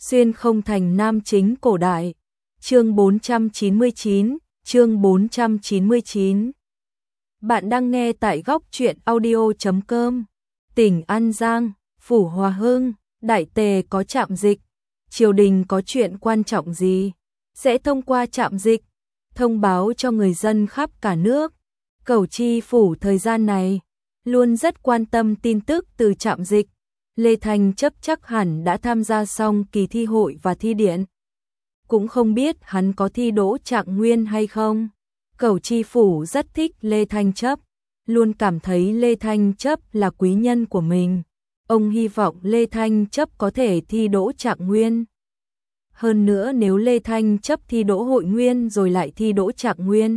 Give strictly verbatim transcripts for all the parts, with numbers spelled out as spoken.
Xuyên không thành nam chính cổ đại. Chương bốn trăm chín mươi chín, chương bốn trăm chín mươi chín. Bạn đang nghe tại góc truyện audio chấm com. Tỉnh An Giang, Phủ Hòa Hưng, Đại Tề có trạm dịch. Triều đình có chuyện quan trọng gì? Sẽ thông qua trạm dịch, thông báo cho người dân khắp cả nước. Cẩu Chi phủ thời gian này luôn rất quan tâm tin tức từ trạm dịch. Lê Thanh Chấp chắc hẳn đã tham gia xong kỳ thi hội và thi điện. Cũng không biết hắn có thi đỗ trạng nguyên hay không. Cẩu Chi phủ rất thích Lê Thanh Chấp, luôn cảm thấy Lê Thanh Chấp là quý nhân của mình. Ông hy vọng Lê Thanh Chấp có thể thi đỗ trạng nguyên. Hơn nữa nếu Lê Thanh Chấp thi đỗ hội nguyên rồi lại thi đỗ trạng nguyên,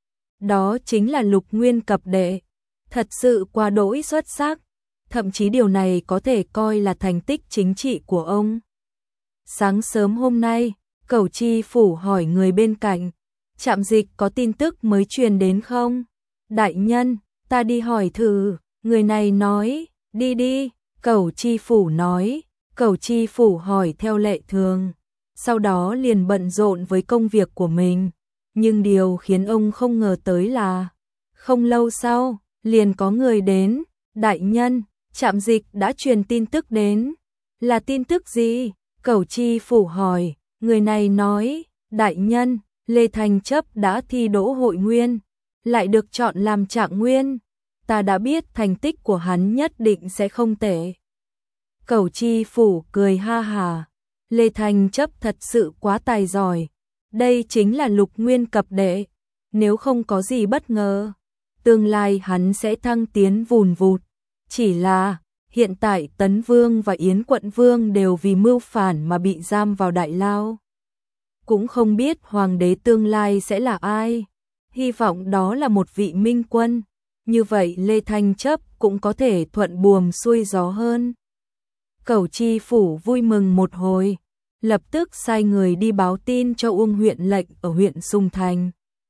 đó chính là lục nguyên cập đệ, thật sự quá đỗi xuất sắc. Thậm chí điều này có thể coi là thành tích chính trị của ông. Sáng sớm hôm nay, Cẩu Chi phủ hỏi người bên cạnh, trạm dịch có tin tức mới truyền đến không? Đại nhân, ta đi hỏi thử. Người này nói, đi đi. Cẩu Chi phủ nói. Cẩu Chi phủ hỏi theo lệ thường, sau đó liền bận rộn với công việc của mình. Nhưng điều khiến ông không ngờ tới là, không lâu sau, liền có người đến. Đại nhân, trạm dịch đã truyền tin tức đến. Là tin tức gì? Cẩu Chi phủ hỏi. Người này nói, đại nhân, Lê Thanh Chấp đã thi đỗ hội nguyên, lại được chọn làm trạng nguyên. Ta đã biết thành tích của hắn nhất định sẽ không tệ. Cẩu Chi phủ cười ha hà. Lê Thanh Chấp thật sự quá tài giỏi. Đây chính là lục nguyên cập đệ. Nếu không có gì bất ngờ, tương lai hắn sẽ thăng tiến vùn vụt. Chỉ là, hiện tại Tấn Vương và Yến Quận Vương đều vì mưu phản mà bị giam vào đại lao. Cũng không biết hoàng đế tương lai sẽ là ai. Hy vọng đó là một vị minh quân. Như vậy Lê Thanh Chấp cũng có thể thuận buồm xuôi gió hơn. Cẩu Chi phủ vui mừng một hồi, lập tức sai người đi báo tin cho Uông huyện lệnh ở huyện Sùng Thành.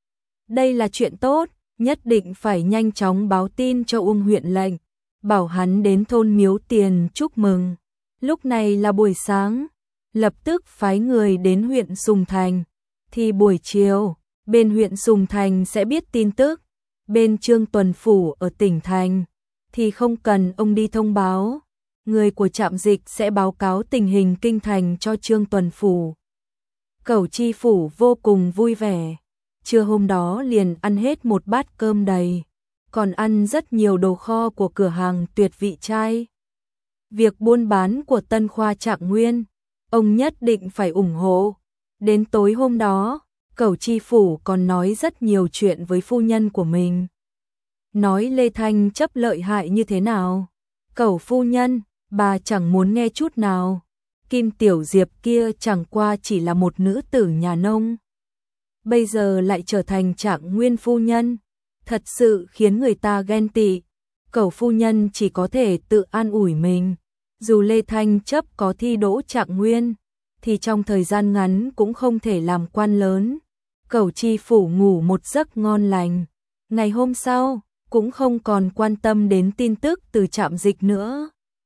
Đây là chuyện tốt, nhất định phải nhanh chóng báo tin cho Uông huyện lệnh, bảo hắn đến thôn Miếu Tiền chúc mừng. Lúc này là buổi sáng, lập tức phái người đến huyện Sùng Thành. Thì buổi chiều, bên huyện Sùng Thành sẽ biết tin tức. Bên Trương Tuần phủ ở tỉnh thành thì không cần ông đi thông báo. Người của trạm dịch sẽ báo cáo tình hình kinh thành cho Trương Tuần phủ. Cẩu Chi phủ vô cùng vui vẻ. Trưa hôm đó liền ăn hết một bát cơm đầy, còn ăn rất nhiều đồ kho của cửa hàng Tuyệt Vị Trai. Việc buôn bán của Tân Khoa Trạng Nguyên, ông nhất định phải ủng hộ. Đến tối hôm đó, Cẩu Chi phủ còn nói rất nhiều chuyện với phu nhân của mình. Nói Lê Thanh Chấp lợi hại như thế nào. Cẩu phu nhân, bà chẳng muốn nghe chút nào. Kim Tiểu Diệp kia chẳng qua chỉ là một nữ tử nhà nông, bây giờ lại trở thành trạng nguyên phu nhân, thật sự khiến người ta ghen tị. Cẩu phu nhân chỉ có thể tự an ủi mình, dù Lê Thanh Chấp có thi đỗ trạng nguyên, thì trong thời gian ngắn cũng không thể làm quan lớn. Cẩu Chi phủ ngủ một giấc ngon lành. Ngày hôm sau, cũng không còn quan tâm đến tin tức từ trạm dịch nữa.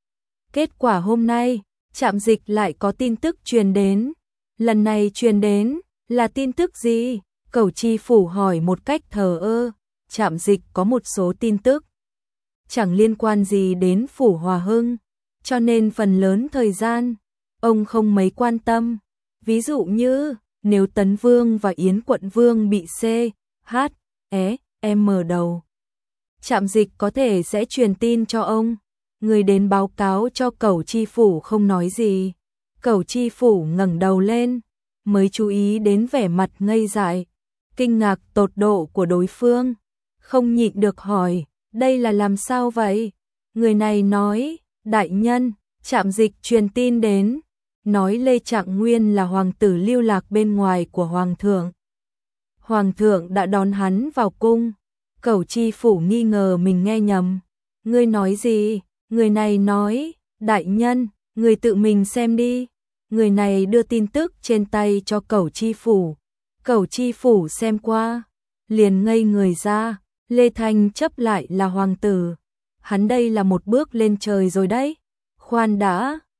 Kết quả hôm nay, trạm dịch lại có tin tức truyền đến. Lần này truyền đến là tin tức gì? Cẩu Chi phủ hỏi một cách thờ ơ. Trạm dịch có một số tin tức chẳng liên quan gì đến phủ Hòa Hưng, cho nên phần lớn thời gian ông không mấy quan tâm. Ví dụ như nếu Tấn Vương và Yến Quận Vương bị C, H, E, M đầu, trạm dịch có thể sẽ truyền tin cho ông. Người đến báo cáo cho Cẩu Chi phủ không nói gì. Cẩu Chi phủ ngẩng đầu lên, mới chú ý đến vẻ mặt ngây dại, kinh ngạc tột độ của đối phương, không nhịn được hỏi, đây là làm sao vậy? Người này nói, đại nhân, trạm dịch truyền tin đến, nói Lê Trạng Nguyên là hoàng tử lưu lạc bên ngoài của hoàng thượng. Hoàng thượng đã đón hắn vào cung. Cẩu Chi phủ nghi ngờ mình nghe nhầm. Ngươi nói gì? Người này nói, đại nhân, người tự mình xem đi. Người này đưa tin tức trên tay cho Cẩu Chi phủ. Cẩu Chi phủ xem qua, liền ngây người ra. Lê Thanh Chấp lại là hoàng tử. Hắn đây là một bước lên trời rồi đấy. Khoan đã,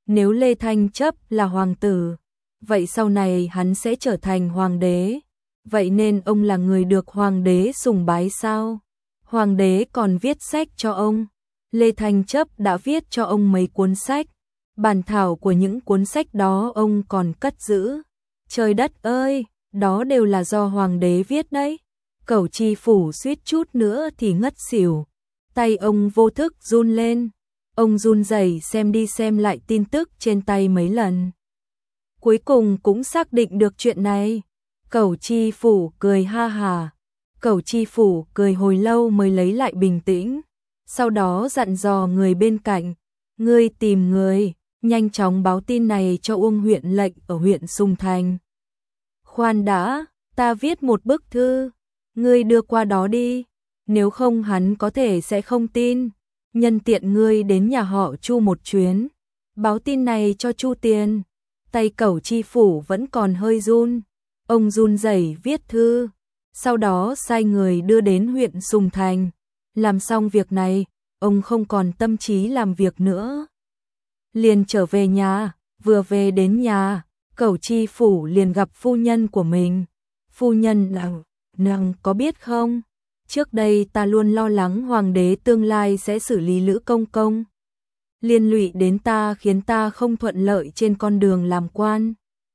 Nếu Lê Thanh Chấp là hoàng tử, vậy sau này hắn sẽ trở thành hoàng đế. Vậy nên ông là người được hoàng đế sùng bái sao? Hoàng đế còn viết sách cho ông. Lê Thanh Chấp đã viết cho ông mấy cuốn sách. Bản thảo của những cuốn sách đó ông còn cất giữ. Trời đất ơi, đó đều là do hoàng đế viết đấy. Cẩu Chi Phủ suýt chút nữa thì ngất xỉu. Tay ông vô thức run lên. Ông run rẩy xem đi xem lại tin tức trên tay mấy lần. Cuối cùng cũng xác định được chuyện này. Cẩu Chi Phủ cười ha hà. Cẩu Chi Phủ cười hồi lâu mới lấy lại bình tĩnh. Sau đó dặn dò người bên cạnh. Ngươi tìm người, nhanh chóng báo tin này cho Uông huyện lệnh ở huyện Sùng Thành. Khoan đã, ta viết một bức thư. Ngươi đưa qua đó đi. Nếu không hắn có thể sẽ không tin. Nhân tiện ngươi đến nhà họ Chu một chuyến. Báo tin này cho Chu Tiền. Tay Cẩu Chi Phủ vẫn còn hơi run. Ông run rẩy viết thư. Sau đó sai người đưa đến huyện Sùng Thành. Làm xong việc này, ông không còn tâm trí làm việc nữa. Liền trở về nhà, vừa về đến nhà, Cẩu Chi Phủ liền gặp phu nhân của mình. Phu nhân là, nàng có biết không? Trước đây ta luôn lo lắng hoàng đế tương lai sẽ xử lý Lữ Công Công. Liên lụy đến ta khiến ta không thuận lợi trên con đường làm quan.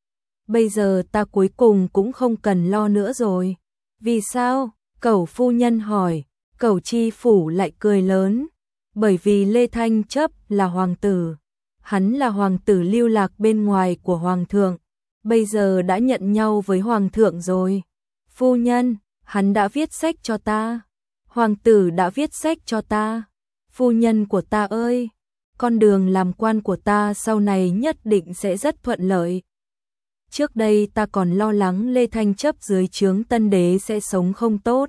Bây giờ ta cuối cùng cũng không cần lo nữa rồi. Vì sao? Cẩu phu nhân hỏi. Cẩu Chi Phủ lại cười lớn. Bởi vì Lê Thanh Chấp là hoàng tử. Hắn là hoàng tử lưu lạc bên ngoài của hoàng thượng. Bây giờ đã nhận nhau với hoàng thượng rồi. Phu nhân, hắn đã viết sách cho ta. Hoàng tử đã viết sách cho ta. Phu nhân của ta ơi, con đường làm quan của ta sau này nhất định sẽ rất thuận lợi. Trước đây ta còn lo lắng Lê Thanh Chấp dưới trướng tân đế sẽ sống không tốt.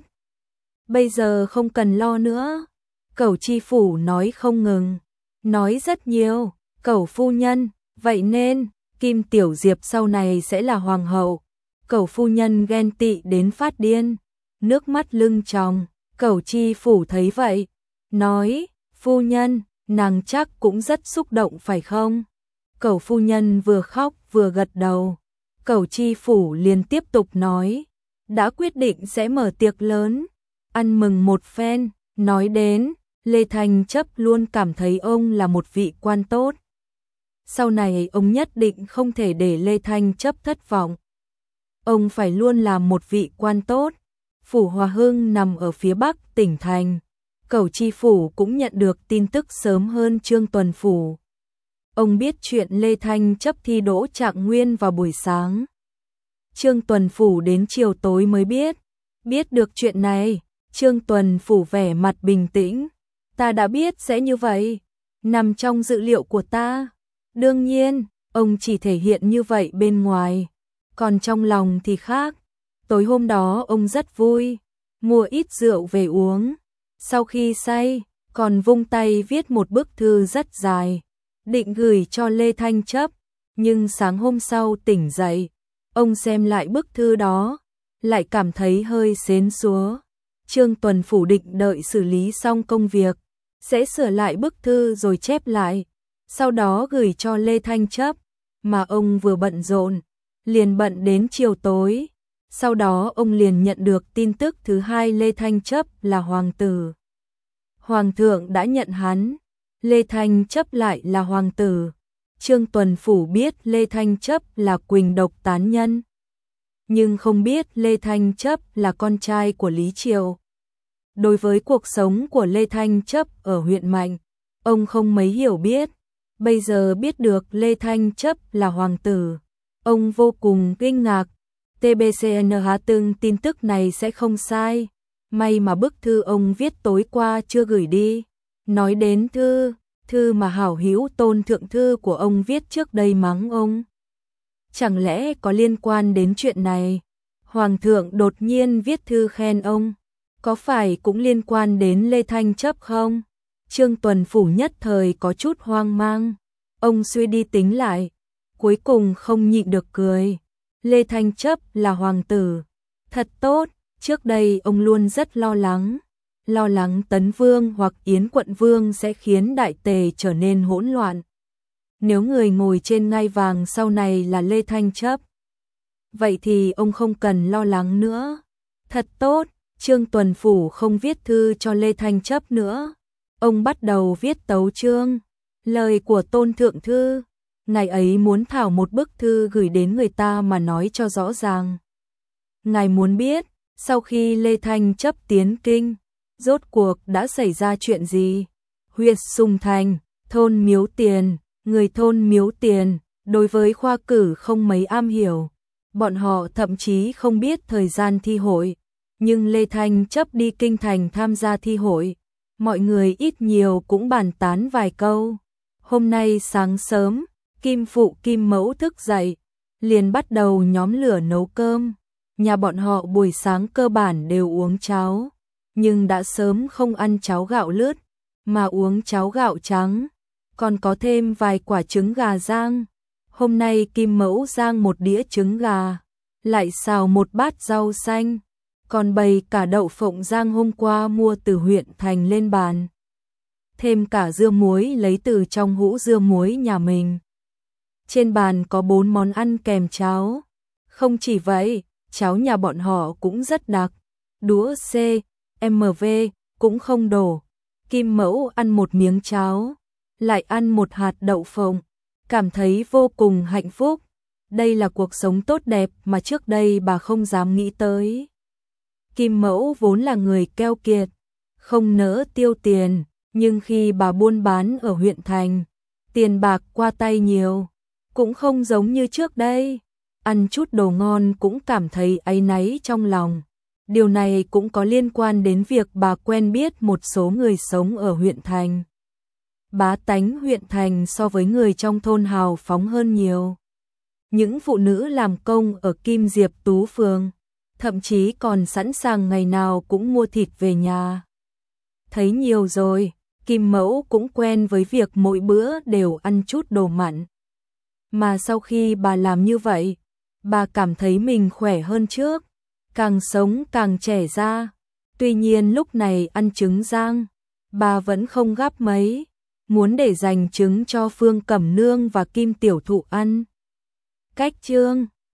Bây giờ không cần lo nữa. Cẩu Chi Phủ nói không ngừng. Nói rất nhiều. Cẩu phu nhân, vậy nên, Kim Tiểu Diệp sau này sẽ là hoàng hậu. Cẩu phu nhân ghen tị đến phát điên. Nước mắt lưng tròng. Cẩu Chi Phủ thấy vậy. Nói, phu nhân, nàng chắc cũng rất xúc động phải không? Cẩu phu nhân vừa khóc vừa gật đầu. Cẩu Chi Phủ liền tiếp tục nói. Đã quyết định sẽ mở tiệc lớn. Ăn mừng một phen. Nói đến, Lê Thanh Chấp luôn cảm thấy ông là một vị quan tốt. Sau này ông nhất định không thể để Lê Thanh Chấp thất vọng. Ông phải luôn làm một vị quan tốt. Phủ Hòa Hưng nằm ở phía bắc tỉnh thành. Cẩu Chi Phủ cũng nhận được tin tức sớm hơn Trương Tuần Phủ. Ông biết chuyện Lê Thanh Chấp thi đỗ Trạng Nguyên vào buổi sáng. Trương Tuần Phủ đến chiều tối mới biết. Biết được chuyện này, Trương Tuần Phủ vẻ mặt bình tĩnh. Ta đã biết sẽ như vậy. Nằm trong dự liệu của ta. Đương nhiên, ông chỉ thể hiện như vậy bên ngoài. Còn trong lòng thì khác. Tối hôm đó ông rất vui. Mua ít rượu về uống. Sau khi say, còn vung tay viết một bức thư rất dài. Định gửi cho Lê Thanh Chấp. Nhưng sáng hôm sau tỉnh dậy, ông xem lại bức thư đó. Lại cảm thấy hơi xến xúa. Trương Tuần Phủ định đợi xử lý xong công việc. Sẽ sửa lại bức thư rồi chép lại. Sau đó gửi cho Lê Thanh Chấp. Mà ông vừa bận rộn. Liền bận đến chiều tối. Sau đó ông liền nhận được tin tức thứ hai Lê Thanh Chấp là hoàng tử. Hoàng thượng đã nhận hắn. Lê Thanh Chấp lại là hoàng tử. Trương Tuần Phủ biết Lê Thanh Chấp là Quỳnh độc tán nhân. Nhưng không biết Lê Thanh Chấp là con trai của Lý Triều. Đối với cuộc sống của Lê Thanh Chấp ở huyện Mạnh, ông không mấy hiểu biết. Bây giờ biết được Lê Thanh Chấp là hoàng tử, ông vô cùng kinh ngạc. tê bê xê en hát từng tin tức này sẽ không sai. May mà bức thư ông viết tối qua chưa gửi đi. Nói đến thư, thư mà hảo hữu Tôn thượng thư của ông viết trước đây mắng ông. Chẳng lẽ có liên quan đến chuyện này? Hoàng thượng đột nhiên viết thư khen ông. Có phải cũng liên quan đến Lê Thanh Chấp không? Trương Tuần Phủ nhất thời có chút hoang mang. Ông suy đi tính lại. Cuối cùng không nhịn được cười. Lê Thanh Chấp là hoàng tử. Thật tốt, trước đây ông luôn rất lo lắng. Lo lắng Tấn Vương hoặc Yến Quận Vương sẽ khiến Đại Tề trở nên hỗn loạn. nếu người ngồi trên ngai vàng sau này là Lê Thanh Chấp, vậy thì ông không cần lo lắng nữa. Thật tốt, Trương Tuần Phủ không viết thư cho Lê Thanh Chấp nữa. Ông bắt đầu viết tấu chương. Lời của Tôn Thượng Thư, ngài ấy muốn thảo một bức thư gửi đến người ta mà nói cho rõ ràng. Ngài muốn biết, sau khi Lê Thanh Chấp tiến kinh, rốt cuộc đã xảy ra chuyện gì? Huyện Sùng Thành, thôn Miếu Tiền, người thôn Miếu Tiền, đối với khoa cử không mấy am hiểu. Bọn họ thậm chí không biết thời gian thi hội. Nhưng Lê Thanh Chấp đi kinh thành tham gia thi hội. Mọi người ít nhiều cũng bàn tán vài câu. Hôm nay sáng sớm, Kim Phụ Kim Mẫu thức dậy, liền bắt đầu nhóm lửa nấu cơm. Nhà bọn họ buổi sáng cơ bản đều uống cháo, nhưng đã sớm không ăn cháo gạo lứt, mà uống cháo gạo trắng, còn có thêm vài quả trứng gà rang. Hôm nay Kim Mẫu rang một đĩa trứng gà, lại xào một bát rau xanh, còn bày cả đậu phộng rang hôm qua mua từ huyện thành lên bàn. Thêm cả dưa muối lấy từ trong hũ dưa muối nhà mình. Trên bàn có bốn món ăn kèm cháo. Không chỉ vậy, cháo nhà bọn họ cũng rất đặc. Đũa C, M V cũng không đổ. Kim Mẫu ăn một miếng cháo, lại ăn một hạt đậu phộng, cảm thấy vô cùng hạnh phúc. Đây là cuộc sống tốt đẹp mà trước đây bà không dám nghĩ tới. Kim Mẫu vốn là người keo kiệt, không nỡ tiêu tiền, nhưng khi bà buôn bán ở huyện thành, tiền bạc qua tay nhiều, cũng không giống như trước đây. Ăn chút đồ ngon cũng cảm thấy áy náy trong lòng. Điều này cũng có liên quan đến việc bà quen biết một số người sống ở huyện thành. Bá tánh huyện thành so với người trong thôn hào phóng hơn nhiều. Những phụ nữ làm công ở Kim Diệp Tú Phường, thậm chí còn sẵn sàng ngày nào cũng mua thịt về nhà. Thấy nhiều rồi, Kim Mẫu cũng quen với việc mỗi bữa đều ăn chút đồ mặn. Mà sau khi bà làm như vậy, bà cảm thấy mình khỏe hơn trước, càng sống càng trẻ ra. Tuy nhiên lúc này ăn trứng rang, bà vẫn không gắp mấy, muốn để dành trứng cho Phương Cẩm Nương và Kim Tiểu Thụ ăn. Cách chương